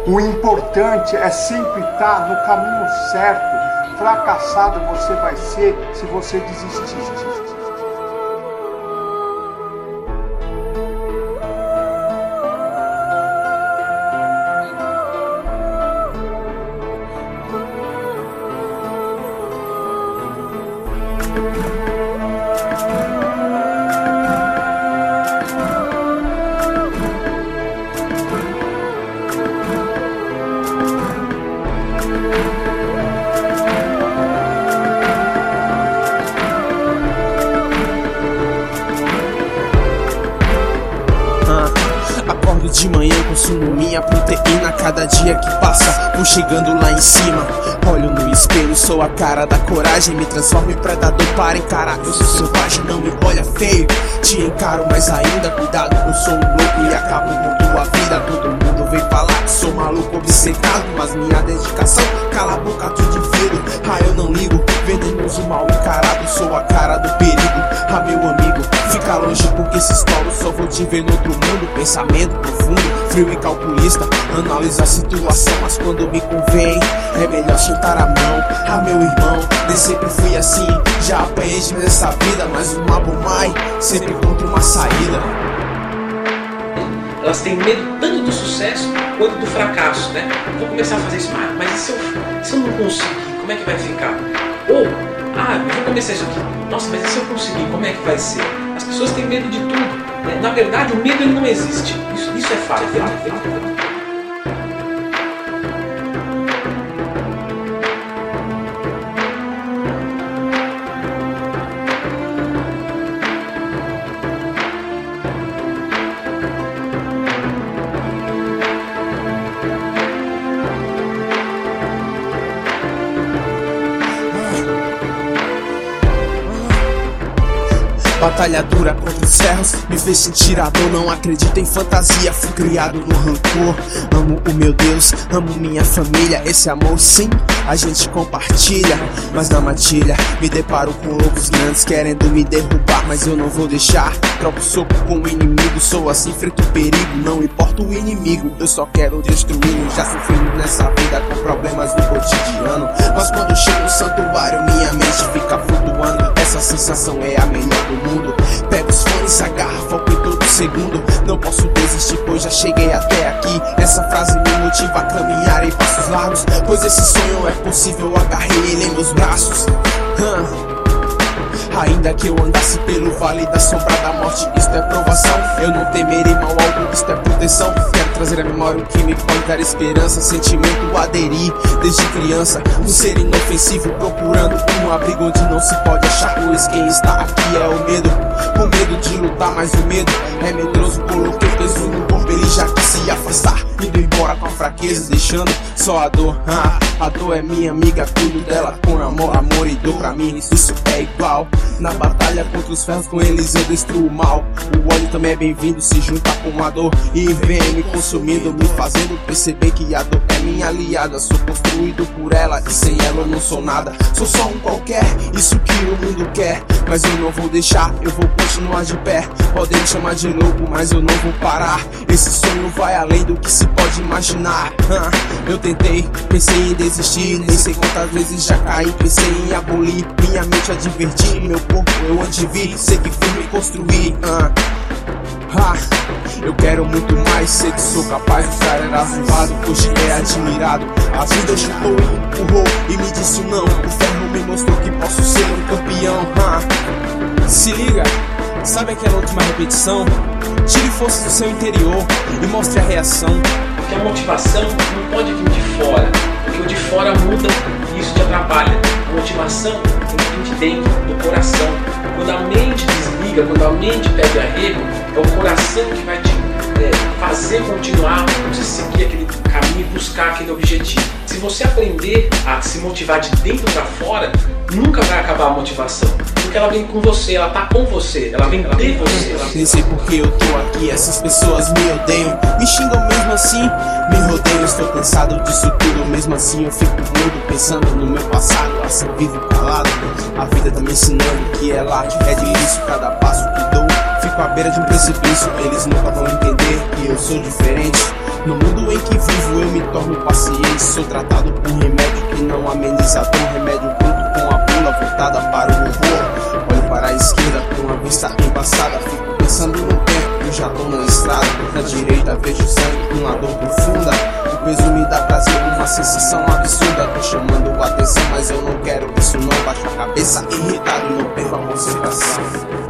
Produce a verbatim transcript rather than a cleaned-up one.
O importante é sempre estar no caminho certo. Fracassado você vai ser se você desistir. Acordo de manhã, consumo minha proteína. Cada dia que passa, vou chegando lá em cima. Olho no espelho, sou a cara da coragem. Me transformo em predador para encarar. Eu sou selvagem, não me olha feio. Te encaro mais ainda, cuidado, eu sou um louco e acabo com tua vida. Todo mundo vem falar que sou maluco, obcecado, mas minha dedicação cala a boca, tu de vidro. Ah, eu não ligo, venenoso mal encarado. Sou a cara do perigo, ah, meu amigo, fica longe porque se estouro só vou te ver no outro mundo. Pensamento profundo, frio e calculista, analisa a situação, mas quando me convém é melhor sentar a mão. Ah, meu irmão, nem sempre fui assim, já apanhei nessa vida, mas uma bomai sempre encontra uma saída. Elas têm medo tanto do sucesso quanto do fracasso, né? Vou começar a fazer isso, mas, mas e se eu, se eu não conseguir, como é que vai ficar? Ou, ah, vou começar isso aqui, nossa, mas e se eu conseguir, como é que vai ser? As pessoas têm medo de tudo, né? Na verdade, o medo ele não existe, isso, isso é fato. É fato, é fato. Batalha dura contra os ferros me fez sentir a dor. Não acredito em fantasia, fui criado no rancor. Amo o meu Deus, amo minha família. Esse amor sim, a gente compartilha. Mas na matilha me deparo com loucos grandes querendo me derrubar, mas eu não vou deixar. Troco soco com o inimigo, sou assim, enfrento o perigo. Não importa o inimigo, eu só quero destruí-lo. Já sofri nessa vida com problemas no cotidiano, mas quando chego no santuário minha mente fica flutuando. Essa sensação é a melhor do mundo. Pego os fones, agarra foco em todo segundo. Não posso desistir, pois já cheguei até aqui. Essa frase me motiva a caminhar em passos largos, pois esse sonho é possível, agarrei ele em meus braços. Hum. Ainda que eu andasse pelo vale da sombra da morte, isto é provação. Eu não temerei mal algum, isto é proteção. Quero trazer à memória o que me pode dar esperança. Sentimento aderir desde criança, um ser inofensivo procurando um abrigo onde não se pode achar, pois quem está aqui é o medo. O medo de lutar, mas o medo é medroso. Coloquei peso no corpo, ele já quis se afastar, indo embora com a fraqueza, deixando só a dor. Ah, a dor é minha amiga, cuido dela com amor, amor e dor pra mim. Isso é igual. Na batalha contra os ferros, com eles eu destruo o mal. O ódio também é bem-vindo, se junta com a dor e vem me consumindo, me fazendo perceber que a dor é minha aliada. Sou construído por ela e sem ela eu não sou nada. Sou só um qualquer, isso que o mundo quer, mas eu não vou deixar, eu vou continuar de pé. Podem me chamar de louco, mas eu não vou parar. Esse sonho vai além do que se pode imaginar. Eu tentei, pensei em desistir, nem sei quantas vezes já caí, pensei em abolir. Minha mente a divertir, meu corpo eu antevi, sei que fui me construir. uh. ah, Eu quero muito mais, sei que sou capaz. O cara era zoado, hoje é admirado. A vida chutou e empurrou e me disse não. O ferro me mostrou que posso ser um campeão. uh. Se liga, sabe aquela última repetição? Tire forças do seu interior e mostre a reação. Porque a motivação não pode vir de fora, porque o de fora muda e isso te atrapalha. A motivação tem que vir de dentro, do coração. Quando a mente desliga, quando a mente perde arrego, é o coração que vai te é, fazer continuar, você seguir aquele caminho e buscar aquele objetivo. Se você aprender a se motivar de dentro para fora, nunca vai acabar a motivação, porque ela vem com você, ela tá com você, ela vem de você. Ela... Nem sei porque eu tô aqui, essas pessoas me odeiam, me xingam mesmo assim, me rodeiam. Estou cansado disso tudo, mesmo assim eu fico mudo, pensando no meu passado, assim vivo calado. A vida tá me ensinando que é lá, é difícil cada passo que dou. Fico fico à beira de um precipício. Eles nunca vão entender que eu sou diferente. No mundo em que vivo eu me torno paciente. Sou tratado por um remédio que não ameniza a dor. Remédio bruto com a bula voltada para o horror. Olho para a esquerda com a vista embaçada. Fico pensando no tempo, eu já tô na estrada. Na direita vejo sangue, uma dor profunda. O peso me dá prazer, uma sensação absurda. Tô chamando a atenção, mas eu não quero isso não. Baixo a cabeça irritado e não perco a concentração.